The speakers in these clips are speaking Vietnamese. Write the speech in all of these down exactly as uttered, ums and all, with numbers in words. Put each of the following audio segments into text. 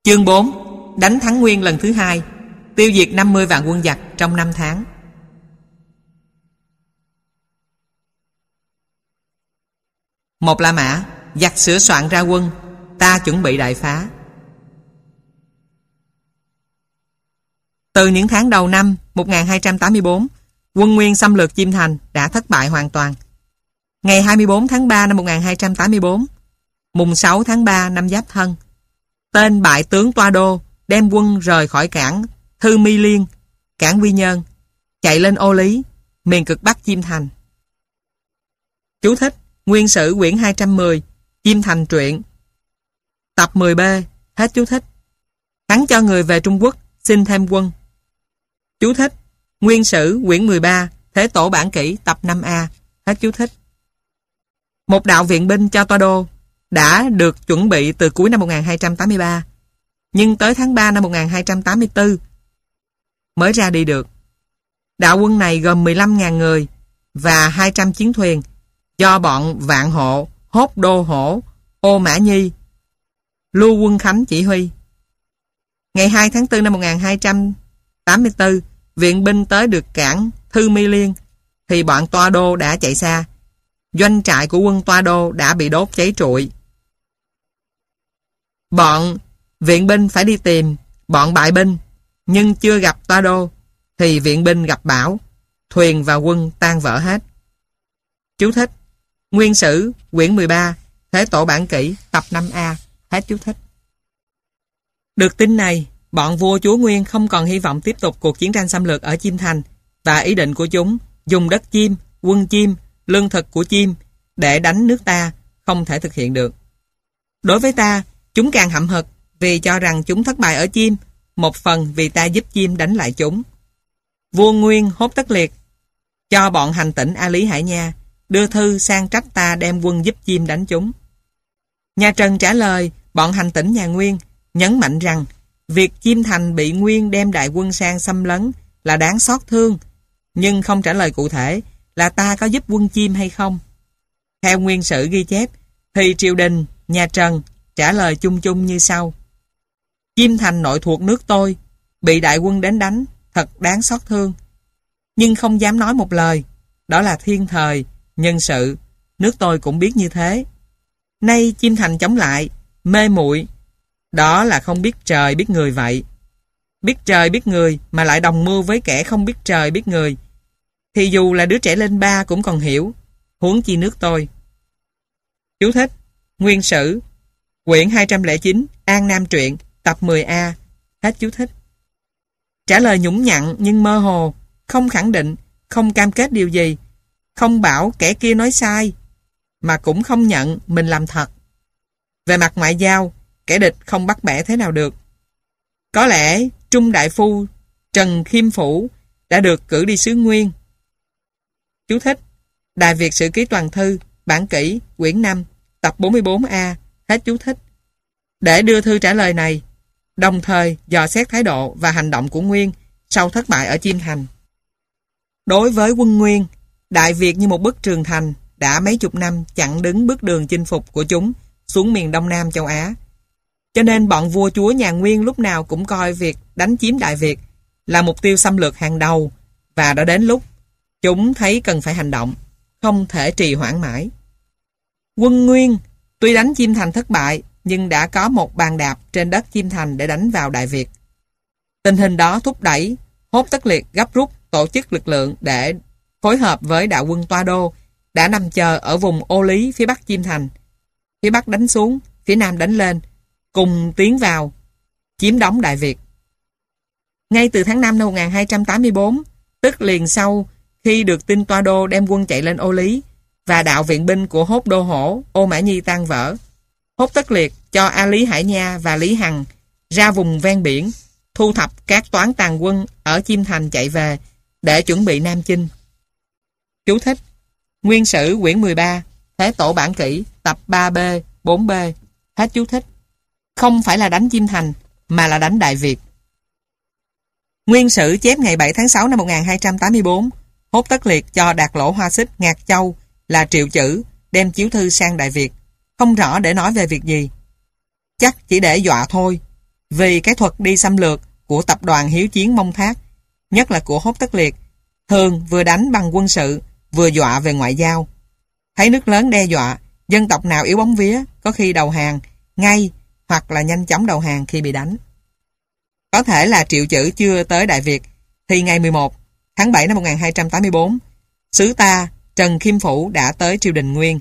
Chương bốn. Đánh thắng Nguyên lần thứ hai, tiêu diệt năm mươi vạn quân giặc trong năm tháng. Một La Mã, giặc sửa soạn ra quân, ta chuẩn bị đại phá. Từ những tháng đầu năm một nghìn hai trăm tám mươi tư, quân Nguyên xâm lược Chiêm Thành đã thất bại hoàn toàn. Ngày hai mươi tư tháng ba năm một nghìn hai trăm tám mươi tư, mùng sáu tháng ba năm Giáp Thân, tên bại tướng Toa Đô đem quân rời khỏi cảng Thư Mi Liên, cảng Quy Nhơn, chạy lên Ô Lý, miền cực bắc Chiêm Thành. Chú thích: Nguyên Sử quyển hai trăm mười, Chiêm Thành truyện, tập mười B. Hết chú thích. Hắn cho người về Trung Quốc xin thêm quân. Chú thích: Nguyên Sử quyển mười ba, Thế Tổ Bản Kỷ, tập năm A. Hết chú thích. Một đạo viện binh cho Toa Đô đã được chuẩn bị từ cuối năm một nghìn hai trăm tám mươi ba, nhưng tới tháng ba năm một nghìn hai trăm tám mươi tư mới ra đi được. Đạo quân này gồm mười lăm nghìn người và hai trăm chiến thuyền do bọn Vạn Hộ, Hốt Đô Hổ, Ô Mã Nhi, Lưu Quân Khánh chỉ huy. Ngày hai tháng tư năm một nghìn hai trăm tám mươi tư, viện binh tới được cảng Thư Mi Liên thì bọn Toa Đô đã chạy xa. Doanh trại của quân Toa Đô đã bị đốt cháy trụi. Bọn viện binh phải đi tìm bọn bại binh, nhưng chưa gặp Toa Đô thì viện binh gặp bão, thuyền và quân tan vỡ hết. Chú thích: Nguyên Sử quyển mười ba, Thế Tổ Bản Kỷ, tập năm A. Hết chú thích. Được tin này, bọn vua chúa Nguyên không còn hy vọng tiếp tục cuộc chiến tranh xâm lược ở Chiêm Thành, và ý định của chúng dùng đất Chiêm, quân Chiêm, lương thực của Chiêm để đánh nước ta không thể thực hiện được. Đối với ta, chúng càng hậm hực vì cho rằng chúng thất bại ở Chiêm, một phần vì ta giúp Chiêm đánh lại chúng. Vua Nguyên Hốt Tất Liệt cho bọn hành tỉnh A Lý Hải Nha đưa thư sang trách ta đem quân giúp Chiêm đánh chúng. Nhà Trần trả lời bọn hành tỉnh nhà Nguyên, nhấn mạnh rằng việc Chiêm Thành bị Nguyên đem đại quân sang xâm lấn là đáng xót thương, nhưng không trả lời cụ thể là ta có giúp quân Chiêm hay không. Theo Nguyên Sử ghi chép thì triều đình nhà Trần trả lời chung chung như sau: Chiêm Thành nội thuộc nước tôi, bị đại quân đến đánh, thật đáng xót thương, nhưng không dám nói một lời, đó là thiên thời, nhân sự, nước tôi cũng biết như thế. Nay Chiêm Thành chống lại, mê muội, đó là không biết trời biết người vậy. Biết trời biết người mà lại đồng mưu với kẻ không biết trời biết người, thì dù là đứa trẻ lên ba cũng còn hiểu, huống chi nước tôi. Chú thích: Nguyên Sử quyển hai trăm lẻ chín, An Nam truyện, tập mười A. Hết chú thích. Trả lời nhũng nhặn nhưng mơ hồ, không khẳng định, không cam kết điều gì, không bảo kẻ kia nói sai, mà cũng không nhận mình làm thật. Về mặt ngoại giao, kẻ địch không bắt bẻ thế nào được. Có lẽ Trung Đại Phu Trần Khiêm Phủ đã được cử đi xứ Nguyên. Chú thích: Đại Việt Sử Ký Toàn Thư, Bản Kỷ, quyển năm, tập bốn mươi bốn A. Hết chú thích. Để đưa thư trả lời này, đồng thời dò xét thái độ và hành động của Nguyên sau thất bại ở Chiêm Thành. Đối với quân Nguyên, Đại Việt như một bức tường thành đã mấy chục năm chặn đứng bước đường chinh phục của chúng xuống miền Đông Nam châu Á. Cho nên bọn vua chúa nhà Nguyên lúc nào cũng coi việc đánh chiếm Đại Việt là mục tiêu xâm lược hàng đầu, và đã đến lúc chúng thấy cần phải hành động, không thể trì hoãn mãi. Quân Nguyên tuy đánh Chiêm Thành thất bại, nhưng đã có một bàn đạp trên đất Chiêm Thành để đánh vào Đại Việt. Tình hình đó thúc đẩy Hốt Tất Liệt gấp rút tổ chức lực lượng để phối hợp với đạo quân Toa Đô đã nằm chờ ở vùng Ô Lý phía bắc Chiêm Thành. Phía bắc đánh xuống, phía nam đánh lên, cùng tiến vào chiếm đóng Đại Việt. Ngay từ tháng năm năm một nghìn hai trăm tám mươi tư, tức liền sau khi được tin Toa Đô đem quân chạy lên Ô Lý và đạo viện binh của Hốt Đô Hổ, Ô Mã Nhi tan vỡ, Hốt Tất Liệt cho A Lý Hải Nha và Lý Hằng ra vùng ven biển, thu thập các toán tàn quân ở Chiêm Thành chạy về để chuẩn bị Nam chinh. Chú thích: Nguyên Sử quyển mười ba, Thế Tổ Bản Kỷ, tập ba B, bốn B. Hết chú thích. Không phải là đánh Chiêm Thành, mà là đánh Đại Việt. Nguyên Sử chép ngày bảy tháng sáu năm một nghìn hai trăm tám mươi tư, Hốt Tất Liệt cho Đạt Lỗ Hoa Xích Ngạc Châu là triệu chữ đem chiếu thư sang Đại Việt, không rõ để nói về việc gì. Chắc chỉ để dọa thôi. Vì cái thuật đi xâm lược của tập đoàn hiếu chiến Mông Thác, nhất là của Hốt Tất Liệt, thường vừa đánh bằng quân sự, vừa dọa về ngoại giao. Thấy nước lớn đe dọa, dân tộc nào yếu bóng vía có khi đầu hàng ngay hoặc là nhanh chóng đầu hàng khi bị đánh. Có thể là Triệu Chữ chưa tới Đại Việt, thì ngày mười một tháng bảy năm một nghìn hai trăm tám mươi bốn, sứ ta Trần Khiêm Phủ đã tới triều đình Nguyên.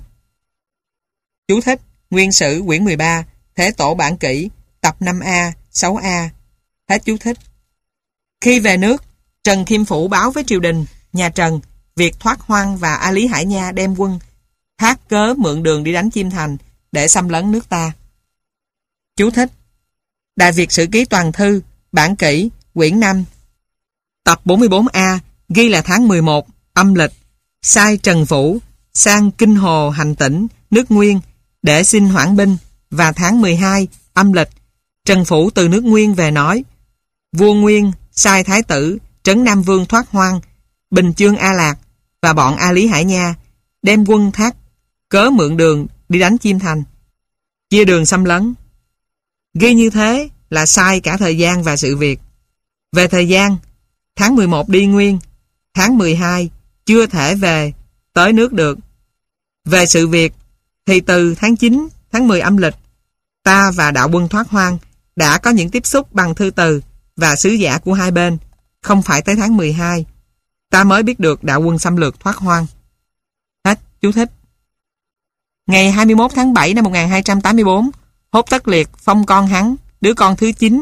Chú thích: Nguyên Sử quyển mười ba, Thế Tổ Bản Kỷ, tập năm A, sáu A. Hết chú thích. Khi về nước, Trần Khiêm Phủ báo với triều đình nhà Trần việc Thoát Hoang và A Lý Hải Nha đem quân thác cớ mượn đường đi đánh Chiêm Thành để xâm lấn nước ta. Chú thích: Đại Việt Sử Ký Toàn Thư, Bản Kỷ, quyển năm, tập bốn mươi bốn A, ghi là tháng mười một, âm lịch, sai Trần Phủ sang Kinh Hồ hành tỉnh, nước Nguyên, để xin hoãn binh, và tháng mười hai, âm lịch, Trần Phủ từ nước Nguyên về nói, vua Nguyên sai Thái tử Trấn Nam Vương Thoát Hoang, Bình Chương A Lạc và bọn A Lý Hải Nha đem quân thác cớ mượn đường đi đánh Chiêm Thành, chia đường xâm lấn. Ghi như thế là sai cả thời gian và sự việc. Về thời gian, tháng mười một đi Nguyên, tháng mười hai chưa thể về tới nước được. Về sự việc thì từ tháng chín, tháng mười âm lịch, ta và đạo quân Thoát Hoang đã có những tiếp xúc bằng thư từ và sứ giả của hai bên, không phải tới tháng mười hai ta mới biết được đạo quân xâm lược Thoát Hoang. Hết chú thích. Ngày hai mươi mốt tháng bảy năm một nghìn hai trăm tám mươi bốn, Hốt Tất Liệt phong con hắn, đứa con thứ chín.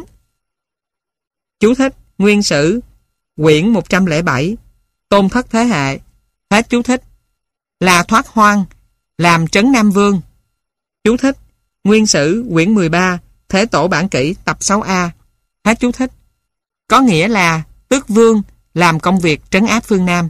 Chú thích: Nguyên Sử quyển một trăm lẻ bảy, Tôn Thất Thế Hệ. Hết chú thích. Là Thoát Hoang làm Trấn Nam Vương. Chú thích: Nguyên Sử quyển mười ba, Thế Tổ Bản Kỷ, tập sáu A. Hết chú thích. Có nghĩa là tước vương làm công việc trấn áp phương Nam.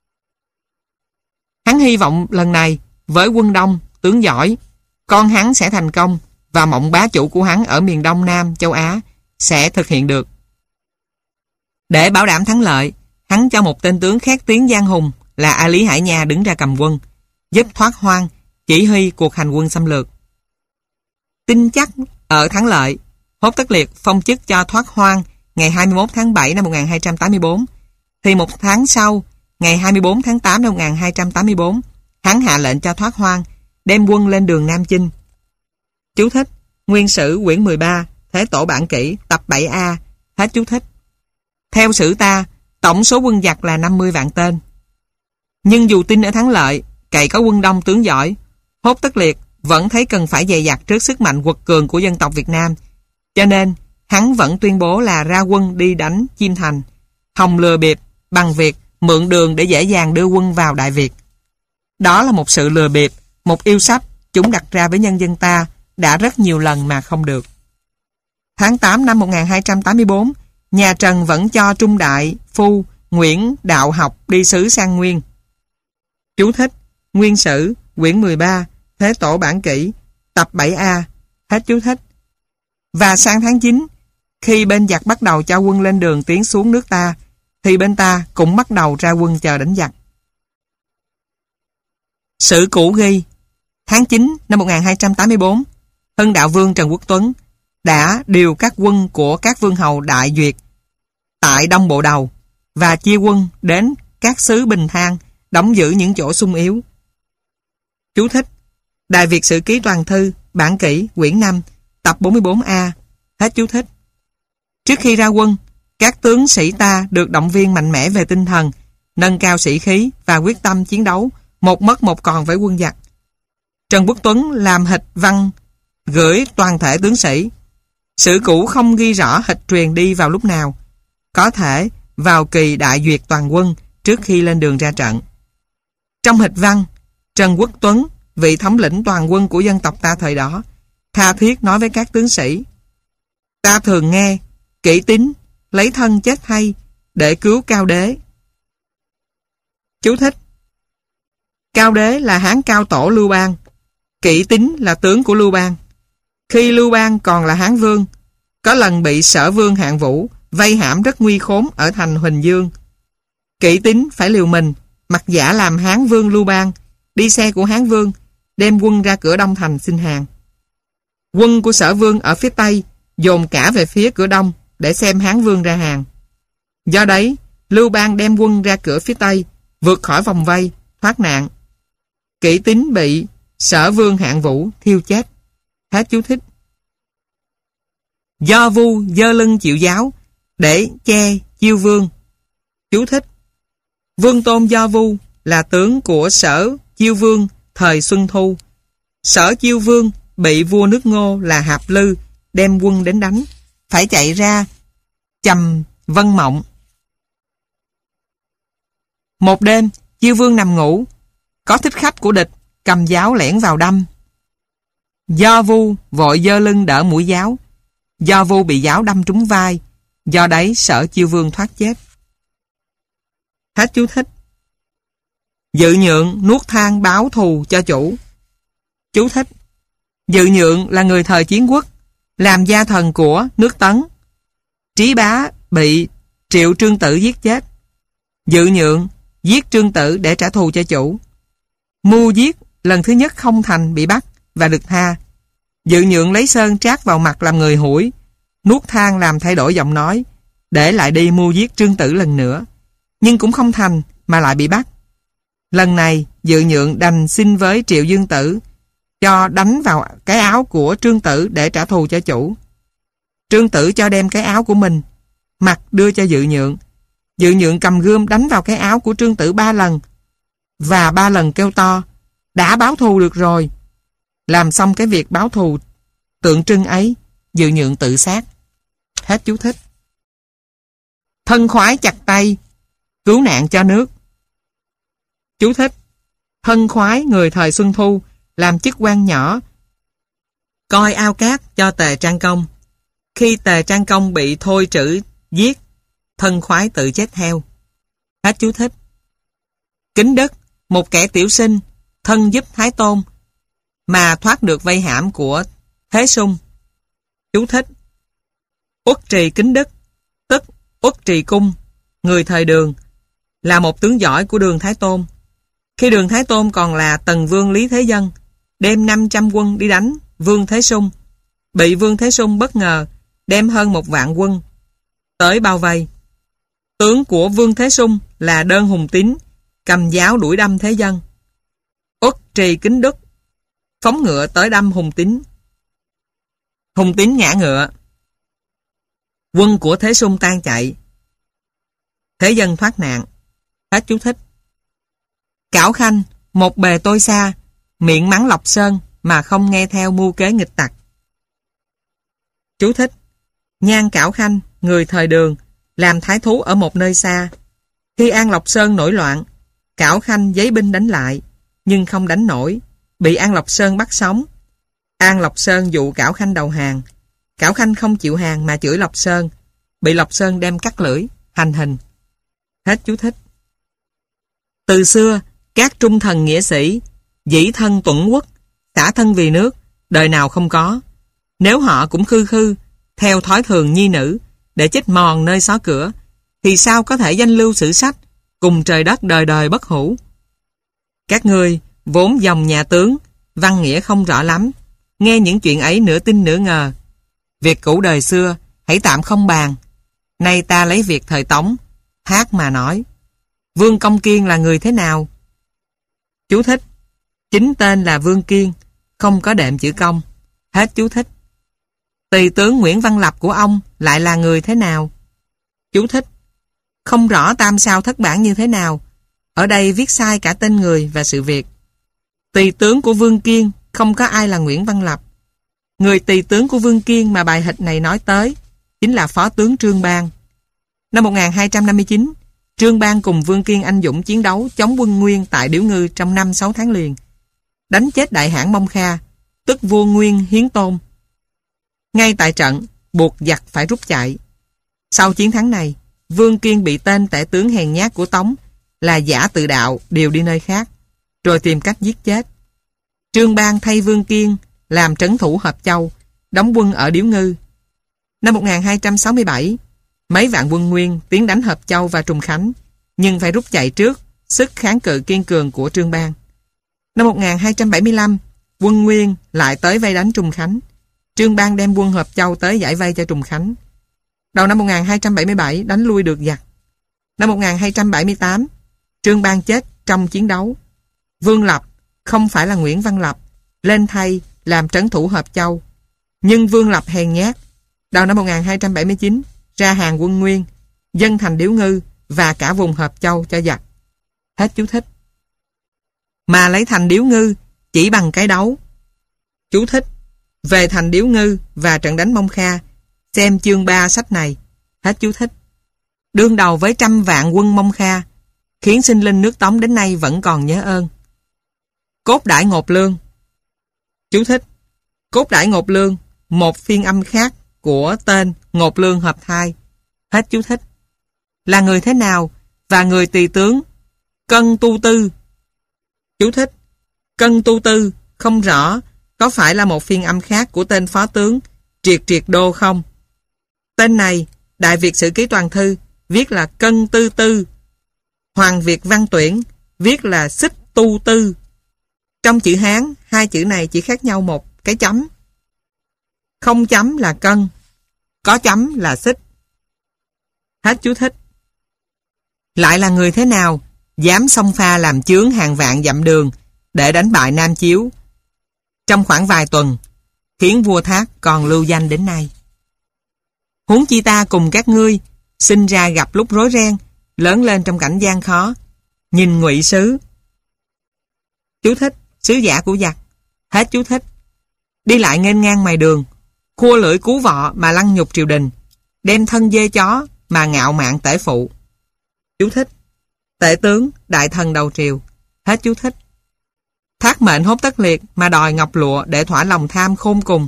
Hắn hy vọng lần này với quân đông, tướng giỏi, con hắn sẽ thành công và mộng bá chủ của hắn ở miền Đông Nam châu Á sẽ thực hiện được. Để bảo đảm thắng lợi, hắn cho một tên tướng khét tiếng giang hùng là A Lý Hải Nha đứng ra cầm quân, giúp Thoát Hoang chỉ huy cuộc hành quân xâm lược. Tin chắc ở thắng lợi, Hốt Tất Liệt phong chức cho Thoát Hoang ngày hai mươi mốt tháng bảy năm một nghìn hai trăm tám mươi bốn, thì một tháng sau, ngày hai mươi bốn tháng tám năm một nghìn hai trăm tám mươi bốn, hắn hạ lệnh cho Thoát Hoang đem quân lên đường Nam Chinh. Chú thích: Nguyên Sử quyển mười ba, Thế Tổ Bản Kỷ, tập bảy A. Hết chú thích. Theo sử ta, tổng số quân giặc là năm mươi vạn tên. Nhưng dù tin ở thắng lợi, cậy có quân đông tướng giỏi, Hốt Tất Liệt vẫn thấy cần phải dè dặt trước sức mạnh quật cường của dân tộc Việt Nam. Cho nên, hắn vẫn tuyên bố là ra quân đi đánh Chiêm Thành, hòng lừa bịp bằng việc mượn đường để dễ dàng đưa quân vào Đại Việt. Đó là một sự lừa bịp, một yêu sách chúng đặt ra với nhân dân ta đã rất nhiều lần mà không được. Tháng tám năm một nghìn hai trăm tám mươi bốn, nhà Trần vẫn cho Trung Đại Phu Nguyễn Đạo Học đi sứ sang Nguyên. Chú thích: Nguyên Sử quyển mười ba, Thế Tổ Bản Kỷ, tập bảy A. Hết chú thích. Và sang tháng chín, khi bên giặc bắt đầu cho quân lên đường tiến xuống nước ta, thì bên ta cũng bắt đầu ra quân chờ đánh giặc. Sử cũ ghi, tháng chín năm một nghìn hai trăm tám mươi bốn, Hưng Đạo Vương Trần Quốc Tuấn đã điều các quân của các vương hầu Đại Duyệt tại Đông Bộ Đầu và chia quân đến các xứ Bình Thang đóng giữ những chỗ sung yếu. Chú thích: Đại Việt Sử Ký Toàn Thư, Bản Kỷ, quyển năm, tập bốn mươi bốn A. Hết chú thích. Trước khi ra quân, các tướng sĩ ta được động viên mạnh mẽ về tinh thần, nâng cao sĩ khí và quyết tâm chiến đấu một mất một còn với quân giặc. Trần Quốc Tuấn làm hịch văn gửi toàn thể tướng sĩ. Sử cũ không ghi rõ hịch truyền đi vào lúc nào, có thể vào kỳ đại duyệt toàn quân trước khi lên đường ra trận. Trong hịch văn, Trần Quốc Tuấn, vị thống lĩnh toàn quân của dân tộc ta thời đó, tha thiết nói với các tướng sĩ: ta thường nghe Kỷ Tín lấy thân chết thay để cứu Cao Đế. Chú thích: Cao Đế là Hán Cao Tổ Lưu Bang, Kỷ Tín là tướng của Lưu Bang. Khi Lưu Bang còn là Hán Vương, có lần bị Sở Vương Hạng Vũ vây hãm rất nguy khốn ở thành Huỳnh Dương. Kỷ Tín phải liều mình, mặc giả làm Hán Vương Lưu Bang, đi xe của Hán Vương, đem quân ra cửa Đông thành xin hàng. Quân của Sở Vương ở phía Tây dồn cả về phía cửa đông để xem Hán Vương ra hàng. Do đấy, Lưu Bang đem quân ra cửa phía tây, vượt khỏi vòng vây, thoát nạn. Kỷ Tín bị Sở Vương Hạng Vũ thiêu chết. Hết chú thích. Do Vu giơ lưng chịu giáo để che Chiêu Vương. Chú thích. Vương Tôn Do Vu là tướng của Sở Chiêu Vương thời Xuân Thu. Sở Chiêu Vương bị vua nước Ngô là Hạp Lư đem quân đến đánh, phải chạy ra Chầm Vân Mộng. Một đêm, Chiêu Vương nằm ngủ, có thích khách của địch cầm giáo lẻn vào đâm. Do Vu vội giơ lưng đỡ mũi giáo. Do Vu bị giáo đâm trúng vai, do đấy Sở Chiêu Vương thoát chết. Hết chú thích. Dự Nhượng nuốt than báo thù cho chủ. Chú thích. Dự Nhượng là người thời Chiến Quốc, làm gia thần của nước Tấn. Trí Bá bị Triệu Trương Tử giết chết. Dự Nhượng giết Trương Tử để trả thù cho chủ. Mưu giết lần thứ nhất không thành, bị bắt và được tha. Dự Nhượng lấy sơn trát vào mặt làm người hủi, nuốt than làm thay đổi giọng nói, để lại đi mưu giết Trương Tử lần nữa, nhưng cũng không thành mà lại bị bắt. Lần này Dự Nhượng đành xin với Triệu Dương Tử cho đánh vào cái áo của Trương Tử để trả thù cho chủ. Trương Tử cho đem cái áo của mình mặc đưa cho Dự Nhượng. Dự Nhượng cầm gươm đánh vào cái áo của Trương Tử ba lần và ba lần kêu to: đã báo thù được rồi. Làm xong cái việc báo thù tượng trưng ấy, Dự Nhượng tự sát. Hết chú thích. Thân khoái chặt tay, cứu nạn cho nước. Chú thích. Thân khoái người thời Xuân Thu, làm chức quan nhỏ, coi ao cát cho Tề Trang Công. Khi Tề Trang Công bị Thôi Trữ giết, thân khoái tự chết theo. Hết chú thích. Kính Đức, một kẻ tiểu sinh, thân giúp Thái Tôn, mà thoát được vây hãm của Thế Sung. Chú thích. Uất Trì Kính Đức, tức Uất Trì Cung, người thời Đường, là một tướng giỏi của Đường Thái Tôn. Khi Đường Thái Tôn còn là Tần Vương Lý Thế Dân, đem năm trăm quân đi đánh Vương Thế Sung, bị Vương Thế Sung bất ngờ đem hơn một vạn quân tới bao vây. Tướng của Vương Thế Sung là Đơn Hùng Tín, cầm giáo đuổi đâm Thế Dân. Uất Trì Kính Đức phóng ngựa tới đâm Hùng Tín. Hùng Tín ngã ngựa, quân của Thế Sung tan chạy. Thế Dân thoát nạn. Hết chú thích. Cảo Khanh, một bề tôi xa, miệng mắng Lộc Sơn mà không nghe theo mưu kế nghịch tặc. Chú thích. Nhan Cảo Khanh, người thời Đường, làm thái thú ở một nơi xa. Khi An Lộc Sơn nổi loạn, Cảo Khanh giấy binh đánh lại, nhưng không đánh nổi, bị An Lộc Sơn bắt sống. An Lộc Sơn dụ Cảo Khanh đầu hàng. Cảo Khanh không chịu hàng mà chửi Lộc Sơn, bị Lộc Sơn đem cắt lưỡi, hành hình. Hết chú thích. Từ xưa, các trung thần nghĩa sĩ, dĩ thân tuẫn quốc, xả thân vì nước, đời nào không có. Nếu họ cũng khư khư, theo thói thường nhi nữ, để chết mòn nơi xó cửa, thì sao có thể danh lưu sử sách, cùng trời đất đời đời bất hủ. Các ngươi, vốn dòng nhà tướng, văn nghĩa không rõ lắm, nghe những chuyện ấy nửa tin nửa ngờ. Việc cũ đời xưa, hãy tạm không bàn. Nay ta lấy việc thời Tống, hát mà nói. Vương Công Kiên là người thế nào? Chú thích. Chính tên là Vương Kiên, không có đệm chữ công. Hết chú thích. Tùy tướng Nguyễn Văn Lập của ông lại là người thế nào? Chú thích. Không rõ tam sao thất bản như thế nào. Ở đây viết sai cả tên người và sự việc. Tùy tướng của Vương Kiên không có ai là Nguyễn Văn Lập. Người tùy tướng của Vương Kiên mà bài hịch này nói tới chính là phó tướng Trương Bang. Năm một nghìn hai trăm năm mươi chín, Trương Bang cùng Vương Kiên anh dũng chiến đấu chống quân Nguyên tại Điếu Ngư trong năm sáu tháng liền, đánh chết đại hãn Mông Kha, tức vua Nguyên Hiến Tôn. Ngay tại trận, buộc giặc phải rút chạy. Sau chiến thắng này, Vương Kiên bị tên tể tướng hèn nhát của Tống là Giả Tự Đạo điều đi nơi khác, rồi tìm cách giết chết. Trương Bang thay Vương Kiên làm trấn thủ Hợp Châu, đóng quân ở Điếu Ngư. Năm một nghìn hai trăm sáu mươi bảy, mấy vạn quân Nguyên tiến đánh Hợp Châu và Trùng Khánh, nhưng phải rút chạy trước sức kháng cự kiên cường của Trương Bang. Năm một nghìn hai trăm bảy mươi lăm, quân Nguyên lại tới vây đánh Trùng Khánh. Trương Bang đem quân Hợp Châu tới giải vây cho Trùng Khánh. Đầu năm một nghìn hai trăm bảy mươi bảy đánh lui được giặc. Năm một nghìn hai trăm bảy mươi tám, Trương Bang chết trong chiến đấu. Vương Lập, không phải là Nguyễn Văn Lập, lên thay làm trấn thủ Hợp Châu. Nhưng Vương Lập hèn nhát. Đầu năm một nghìn hai trăm bảy mươi chín, ra hàng quân Nguyên, dâng thành Điếu Ngư và cả vùng Hợp Châu cho giặc. Hết chú thích. Mà lấy thành Điếu Ngư chỉ bằng cái đấu. Chú thích. Về thành Điếu Ngư và trận đánh Mông Kha, xem chương ba sách này. Hết chú thích. Đương đầu với trăm vạn quân Mông Kha, khiến sinh linh nước Tống đến nay vẫn còn nhớ ơn. Cốt Đãi Ngột Lương. Chú thích. Cốt Đãi Ngột Lương, một phiên âm khác của tên Ngột Lương hợp thai. Hết chú thích. Là người thế nào và người tỳ tướng Cân Tu Tư. Chú thích. Cân Tu Tư không rõ có phải là một phiên âm khác của tên phó tướng Triệt Triệt Đô không? Tên này, Đại Việt Sử Ký Toàn Thư viết là Cân Tư Tư. Hoàng Việt Văn Tuyển viết là Xích Tu Tư. Trong chữ Hán, hai chữ này chỉ khác nhau một cái chấm. Không chấm là cân, có chấm là xích. Hết chú thích. Lại là người thế nào dám xông pha làm chướng hàng vạn dặm đường để đánh bại Nam Chiếu trong khoảng vài tuần, khiến vua Thác còn lưu danh đến nay. Huống chi ta cùng các ngươi sinh ra gặp lúc rối ren, lớn lên trong cảnh gian khó. Nhìn Ngụy Sứ. Chú thích. Sứ giả của giặc. Hết chú thích. Đi lại nghênh ngang ngoài đường, khua lưỡi cú vọ mà lăng nhục triều đình, đem thân dê chó mà ngạo mạn tể phụ. Chú thích. Tể tướng, đại thần đầu triều. Hết chú thích. Thác mệnh Hốt Tất Liệt mà đòi ngọc lụa để thỏa lòng tham khôn cùng.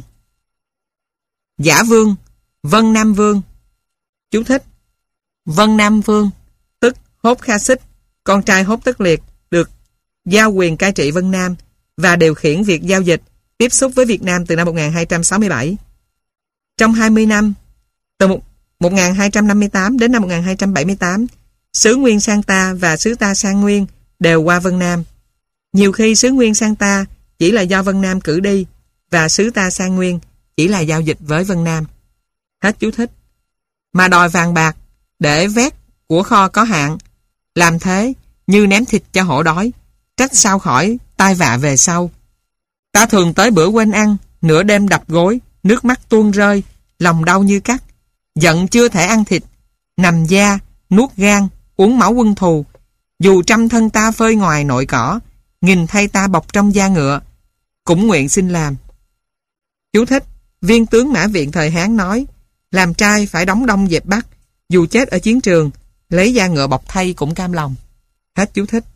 Giả Vương, Vân Nam Vương. Chú thích. Vân Nam Vương, tức Hốt Kha Xích, con trai Hốt Tất Liệt, được giao quyền cai trị Vân Nam và điều khiển việc giao dịch, tiếp xúc với Việt Nam từ năm một nghìn hai trăm sáu mươi bảy. Trong hai mươi năm, từ một nghìn hai trăm năm mươi tám đến năm một nghìn hai trăm bảy mươi tám, sứ Nguyên sang ta và sứ ta sang Nguyên đều qua Vân Nam. Nhiều khi sứ Nguyên sang ta chỉ là do Vân Nam cử đi và sứ ta sang Nguyên chỉ là giao dịch với Vân Nam. Hết chú thích. Mà đòi vàng bạc để vét của kho có hạn, làm thế như ném thịt cho hổ đói, trách sao khỏi tai vạ về sau. Ta thường tới bữa quên ăn, nửa đêm đập gối, nước mắt tuôn rơi, lòng đau như cắt, giận chưa thể ăn thịt, nằm da, nuốt gan, uống máu quân thù. Dù trăm thân ta phơi ngoài nội cỏ, nghìn thay ta bọc trong da ngựa, cũng nguyện xin làm. Chú thích. Viên tướng Mã Viện thời Hán nói, làm trai phải đóng đông dẹp Bắc, dù chết ở chiến trường, lấy da ngựa bọc thay cũng cam lòng. Hết chú thích.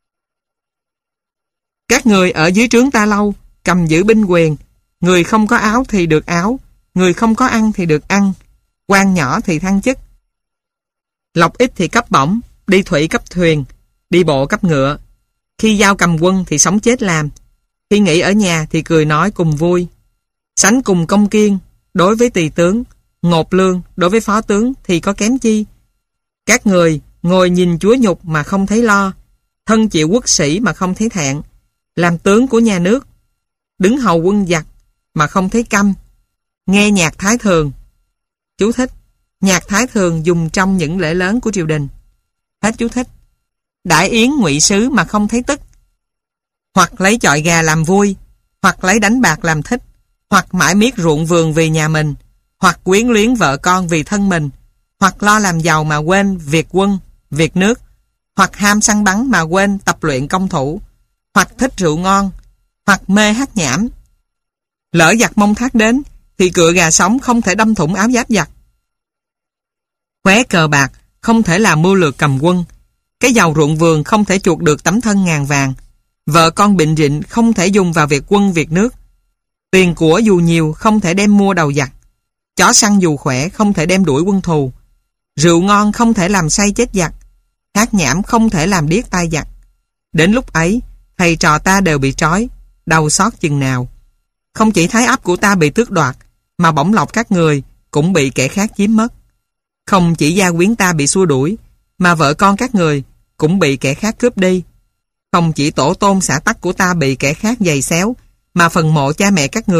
Các người ở dưới trướng ta lâu, cầm giữ binh quyền, người không có áo thì được áo, người không có ăn thì được ăn, quan nhỏ thì thăng chức, lộc ít thì cấp bổng, đi thủy cấp thuyền, đi bộ cấp ngựa. Khi giao cầm quân thì sống chết làm, khi nghỉ ở nhà thì cười nói cùng vui. Sánh cùng công kiên đối với tỳ tướng, ngột lương đối với phó tướng thì có kém chi. Các người ngồi nhìn chúa nhục mà không thấy lo, thân chịu quốc sĩ mà không thấy thẹn, làm tướng của nhà nước, đứng hầu quân giặc mà không thấy căm, nghe nhạc Thái Thường. Chú thích. Nhạc Thái Thường dùng trong những lễ lớn của triều đình. Hết chú thích. Đãi yến ngụy sứ mà không thấy tức, hoặc lấy chọi gà làm vui, hoặc lấy đánh bạc làm thích, hoặc mãi miết ruộng vườn vì nhà mình, hoặc quyến luyến vợ con vì thân mình, hoặc lo làm giàu mà quên việc quân, việc nước, hoặc ham săn bắn mà quên tập luyện công thủ, hoặc thích rượu ngon, hoặc mê hát nhảm. Lỡ giặc Mông Thác đến thì cựa gà sống không thể đâm thủng áo giáp giặc, khóe cờ bạc không thể làm mưu lược cầm quân, cái giàu ruộng vườn không thể chuộc được tấm thân ngàn vàng, vợ con bệnh rịnh không thể dùng vào việc quân việc nước, tiền của dù nhiều không thể đem mua đầu giặc, chó săn dù khỏe không thể đem đuổi quân thù, rượu ngon không thể làm say chết giặc, hát nhảm không thể làm điếc tai giặc. Đến lúc ấy, thầy trò ta đều bị trói, đau xót chừng nào. Không chỉ thái ấp của ta bị tước đoạt, mà bổng lộc các người cũng bị kẻ khác chiếm mất. Không chỉ gia quyến ta bị xua đuổi, mà vợ con các người cũng bị kẻ khác cướp đi. Không chỉ tổ tôm xã tắc của ta bị kẻ khác giày xéo, mà phần mộ cha mẹ các người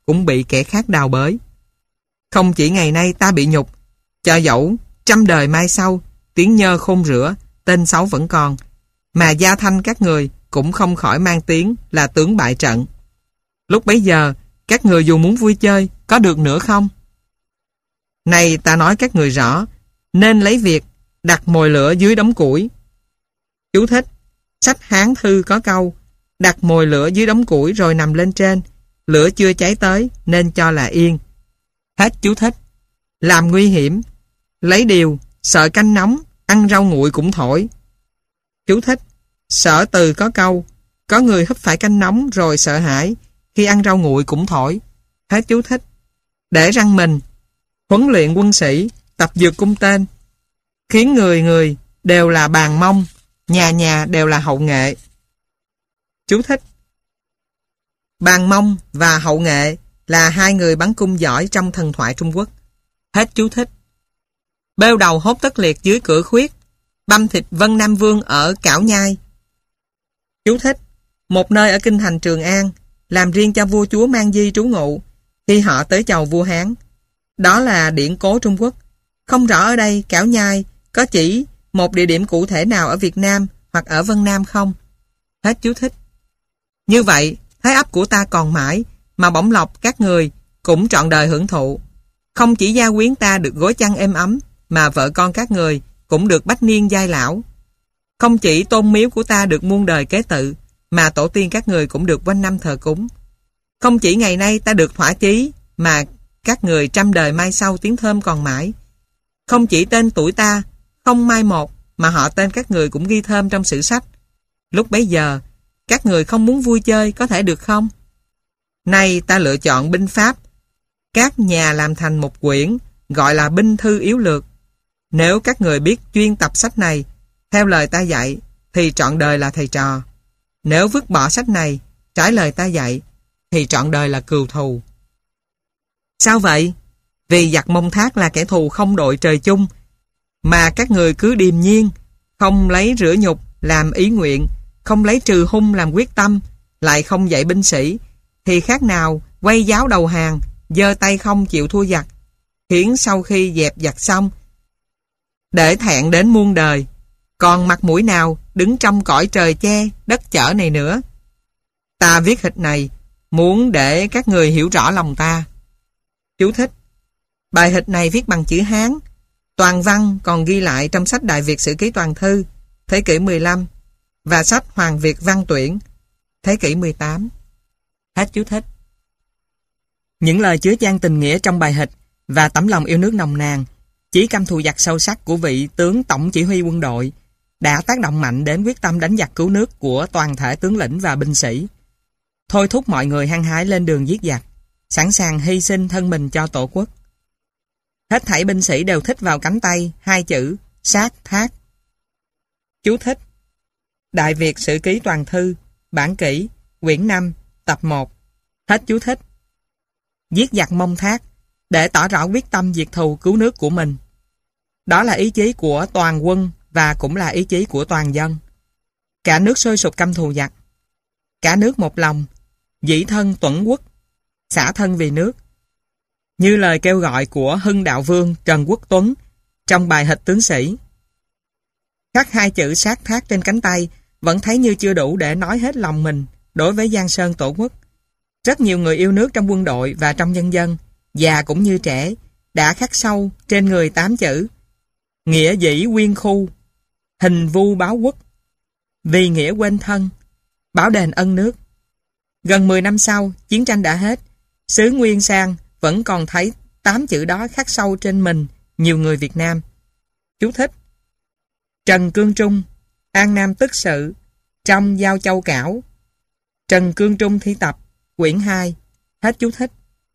cũng bị kẻ khác đào bới. Không chỉ ngày nay ta bị nhục, cho dẫu trăm đời mai sau, tiếng nhơ khôn rửa, tên xấu vẫn còn, mà gia thanh các người cũng không khỏi mang tiếng là tướng bại trận. Lúc bấy giờ, các người dù muốn vui chơi, có được nữa không? Này ta nói các người rõ, nên lấy việc đặt mồi lửa dưới đống củi. Chú thích: sách Hán Thư có câu, đặt mồi lửa dưới đống củi rồi nằm lên trên, lửa chưa cháy tới nên cho là yên. Hết chú thích. Làm nguy hiểm, lấy điều, sợ canh nóng, ăn rau nguội cũng thổi. Chú thích: Sở Từ có câu, có người húp phải canh nóng rồi sợ hãi, khi ăn rau nguội cũng thổi. Hết chú thích. Để răng mình, huấn luyện quân sĩ, tập dược cung tên, khiến người người đều là bàn mông, nhà nhà đều là hậu nghệ. Chú thích: Bàn mông và hậu nghệ là hai người bắn cung giỏi trong thần thoại Trung Quốc. Hết chú thích. Bêu đầu hốt tất liệt dưới cửa khuyết, băm thịt Vân Nam Vương ở Cảo Nhai. Chú thích: Một nơi ở kinh thành Trường An, làm riêng cho vua chúa Mang Di trú ngụ, khi họ tới chầu vua Hán. Đó là điển cố Trung Quốc. Không rõ ở đây Cảo Nhai có chỉ một địa điểm cụ thể nào ở Việt Nam hoặc ở Vân Nam không? Hết chú thích. Như vậy, thái ấp của ta còn mãi, mà bổng lộc các người cũng trọn đời hưởng thụ. Không chỉ gia quyến ta được gối chăn êm ấm, mà vợ con các người cũng được bách niên giai lão. Không chỉ tôn miếu của ta được muôn đời kế tự, mà tổ tiên các người cũng được quanh năm thờ cúng. Không chỉ ngày nay ta được thỏa chí, mà các người trăm đời mai sau tiếng thơm còn mãi. Không chỉ tên tuổi ta không mai một, mà họ tên các người cũng ghi thơm trong sử sách. Lúc bấy giờ, các người không muốn vui chơi có thể được không? Nay ta lựa chọn binh pháp, các nhà làm thành một quyển, gọi là Binh Thư Yếu Lược. Nếu các người biết chuyên tập sách này, theo lời ta dạy, thì trọn đời là thầy trò. Nếu vứt bỏ sách này, trái lời ta dạy, thì trọn đời là cừu thù. Sao vậy? Vì giặc Mông Thác là kẻ thù không đội trời chung, mà các người cứ điềm nhiên, không lấy rửa nhục làm ý nguyện, không lấy trừ hung làm quyết tâm, lại không dạy binh sĩ, thì khác nào quay giáo đầu hàng, giơ tay không chịu thua giặc, khiến sau khi dẹp giặc xong, để thẹn đến muôn đời, còn mặt mũi nào đứng trong cõi trời che, đất chở này nữa. Ta viết hịch này, muốn để các người hiểu rõ lòng ta. Chú thích: Bài hịch này viết bằng chữ Hán, toàn văn còn ghi lại trong sách Đại Việt Sử Ký Toàn Thư, thế kỷ mười lăm, và sách Hoàng Việt Văn Tuyển, thế kỷ mười tám. Hết chú thích. Những lời chứa chan tình nghĩa trong bài hịch và tấm lòng yêu nước nồng nàn, chí căm thù giặc sâu sắc của vị tướng tổng chỉ huy quân đội đã tác động mạnh đến quyết tâm đánh giặc cứu nước của toàn thể tướng lĩnh và binh sĩ, thôi thúc mọi người hăng hái lên đường giết giặc, sẵn sàng hy sinh thân mình cho tổ quốc. Hết thảy binh sĩ đều thích vào cánh tay hai chữ sát thác. Chú thích: Đại Việt Sử Ký Toàn Thư, bản kỷ, quyển năm, tập một. Hết chú thích. Giết giặc Mông Thác để tỏ rõ quyết tâm diệt thù cứu nước của mình. Đó là ý chí của toàn quân và cũng là ý chí của toàn dân. Cả nước sôi sục căm thù giặc. Cả nước một lòng, dĩ thân tuẫn quốc, xả thân vì nước. Như lời kêu gọi của Hưng Đạo Vương Trần Quốc Tuấn trong bài hịch tướng sĩ. Khắc hai chữ sát thác trên cánh tay vẫn thấy như chưa đủ để nói hết lòng mình đối với Giang Sơn Tổ quốc. Rất nhiều người yêu nước trong quân đội và trong nhân dân, già cũng như trẻ, đã khắc sâu trên người tám chữ: nghĩa dĩ quyên khu, hình vu báo quốc, vì nghĩa quên thân, báo đền ân nước. Gần mười năm sau, chiến tranh đã hết, xứ Nguyên Sang vẫn còn thấy tám chữ đó khắc sâu trên mình nhiều người Việt Nam. Chú thích: Trần Cương Trung, An Nam Tức Sự, trong Giao Châu Cảo, Trần Cương Trung Thi Tập, quyển hai. Hết chú thích.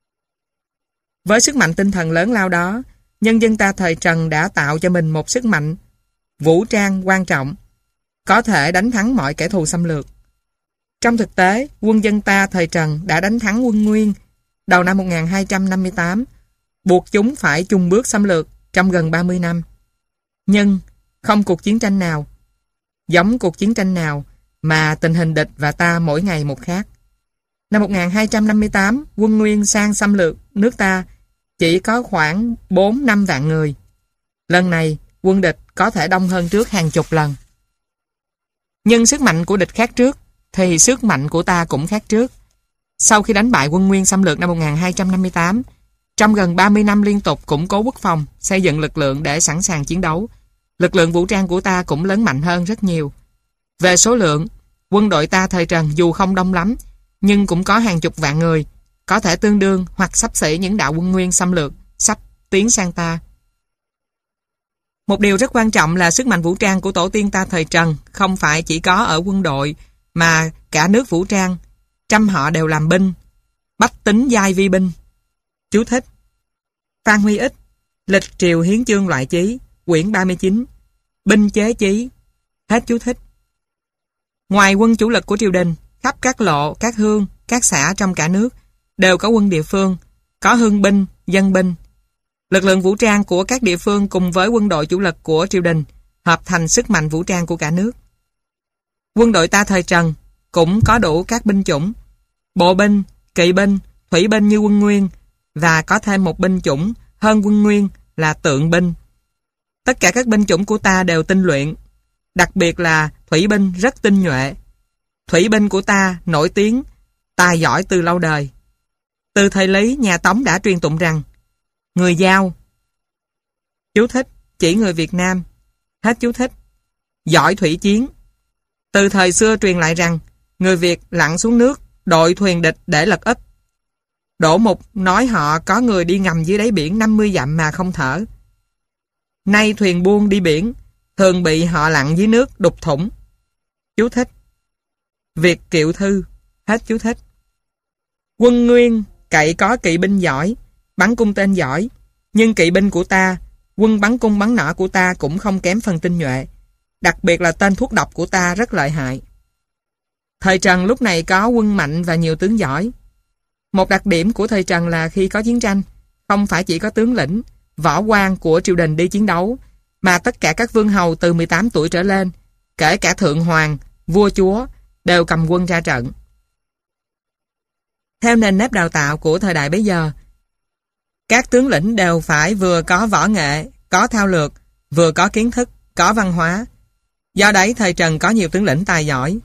Với sức mạnh tinh thần lớn lao đó, nhân dân ta thời Trần đã tạo cho mình một sức mạnh vũ trang quan trọng, có thể đánh thắng mọi kẻ thù xâm lược. Trong thực tế, quân dân ta thời Trần đã đánh thắng quân Nguyên đầu năm một nghìn hai trăm năm mươi tám, buộc chúng phải chung bước xâm lược trong gần ba mươi năm. Nhưng không cuộc chiến tranh nào giống cuộc chiến tranh nào mà tình hình địch và ta mỗi ngày một khác. Năm một nghìn hai trăm năm mươi tám, quân Nguyên sang xâm lược nước ta chỉ có khoảng bốn năm vạn người. Lần này, quân địch có thể đông hơn trước hàng chục lần. Nhưng sức mạnh của địch khác trước, thì sức mạnh của ta cũng khác trước. Sau khi đánh bại quân Nguyên xâm lược năm một nghìn hai trăm năm mươi tám, trong gần ba mươi năm liên tục củng cố quốc phòng, xây dựng lực lượng để sẵn sàng chiến đấu, lực lượng vũ trang của ta cũng lớn mạnh hơn rất nhiều. Về số lượng, quân đội ta thời Trần dù không đông lắm, nhưng cũng có hàng chục vạn người, có thể tương đương hoặc xấp xỉ những đạo quân Nguyên xâm lược sắp tiến sang ta. Một điều rất quan trọng là sức mạnh vũ trang của tổ tiên ta thời Trần không phải chỉ có ở quân đội, mà cả nước vũ trang, trăm họ đều làm binh, bách tính giai vi binh. Chú thích: Phan Huy Ích, Lịch Triều Hiến Chương Loại Chí, quyển ba mươi chín, Binh Chế Chí. Hết chú thích. Ngoài quân chủ lực của triều đình, khắp các lộ, các hương, các xã trong cả nước đều có quân địa phương, có hương binh, dân binh. Lực lượng vũ trang của các địa phương cùng với quân đội chủ lực của triều đình hợp thành sức mạnh vũ trang của cả nước. Quân đội ta thời Trần cũng có đủ các binh chủng, bộ binh, kỵ binh, thủy binh như quân Nguyên, và có thêm một binh chủng hơn quân Nguyên là tượng binh. Tất cả các binh chủng của ta đều tinh luyện, đặc biệt là thủy binh rất tinh nhuệ. Thủy binh của ta nổi tiếng, tài giỏi từ lâu đời. Từ thời Lý, nhà Tống đã truyền tụng rằng người Dao, chú thích, chỉ người Việt Nam, hết chú thích, giỏi thủy chiến. Từ thời xưa truyền lại rằng người Việt lặn xuống nước đội thuyền địch để lật úp. Đỗ Mục nói họ có người đi ngầm dưới đáy biển năm mươi dặm mà không thở. Nay thuyền buôn đi biển thường bị họ lặn dưới nước đục thủng. Chú thích: Việt Kiệu Thư, hết chú thích. Quân Nguyên cậy có kỵ binh giỏi, bắn cung tên giỏi, nhưng kỵ binh của ta, quân bắn cung bắn nỏ của ta cũng không kém phần tinh nhuệ, đặc biệt là tên thuốc độc của ta rất lợi hại. Thời Trần lúc này có quân mạnh và nhiều tướng giỏi. Một đặc điểm của thời Trần là khi có chiến tranh, không phải chỉ có tướng lĩnh, võ quan của triều đình đi chiến đấu, mà tất cả các vương hầu từ mười tám tuổi trở lên, kể cả thượng hoàng, vua chúa, đều cầm quân ra trận. Theo nền nếp đào tạo của thời đại bấy giờ, các tướng lĩnh đều phải vừa có võ nghệ, có thao lược, vừa có kiến thức, có văn hóa. Do đấy thời Trần có nhiều tướng lĩnh tài giỏi.